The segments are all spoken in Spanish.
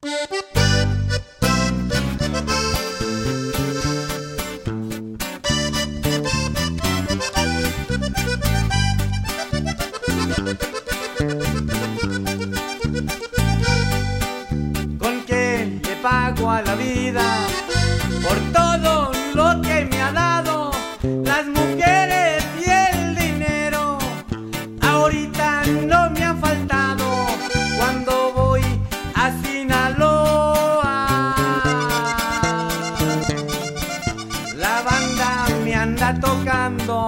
¿Con qué le pago a la vida por todo lo que me ha dado? Las mujeres y el dinero ahorita no me han faltado. Cuando voy a Sinaloa, la banda me anda tocando.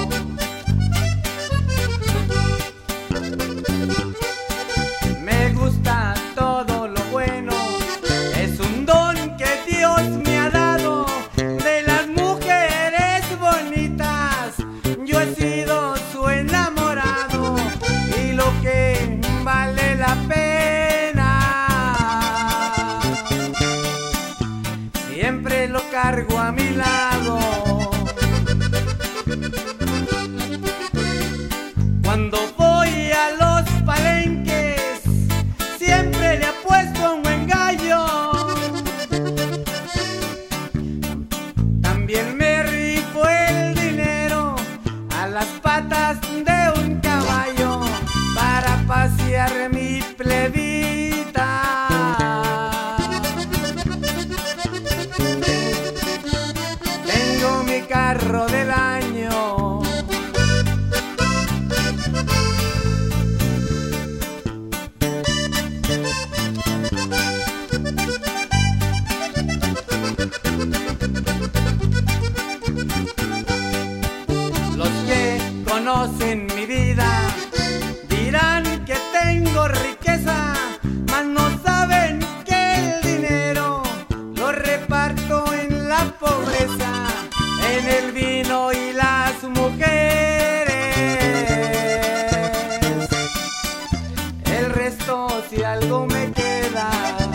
Me gusta todo lo bueno, es un don que Dios me ha dado. De las mujeres bonitas yo he sido su enamorado, y lo que vale la pena siempre lo cargo a mi lado. Cuando voy a los palenques siempre le apuesto un buen gallo. También me rifo el dinero a las patas de un caballo para pasear mi plebita. Tengo mi carro del año. Los que conocen mi vida dirán que tengo riqueza, mas no saben que el dinero lo reparto en la pobreza, en el vino y las mujeres. El resto si algo me queda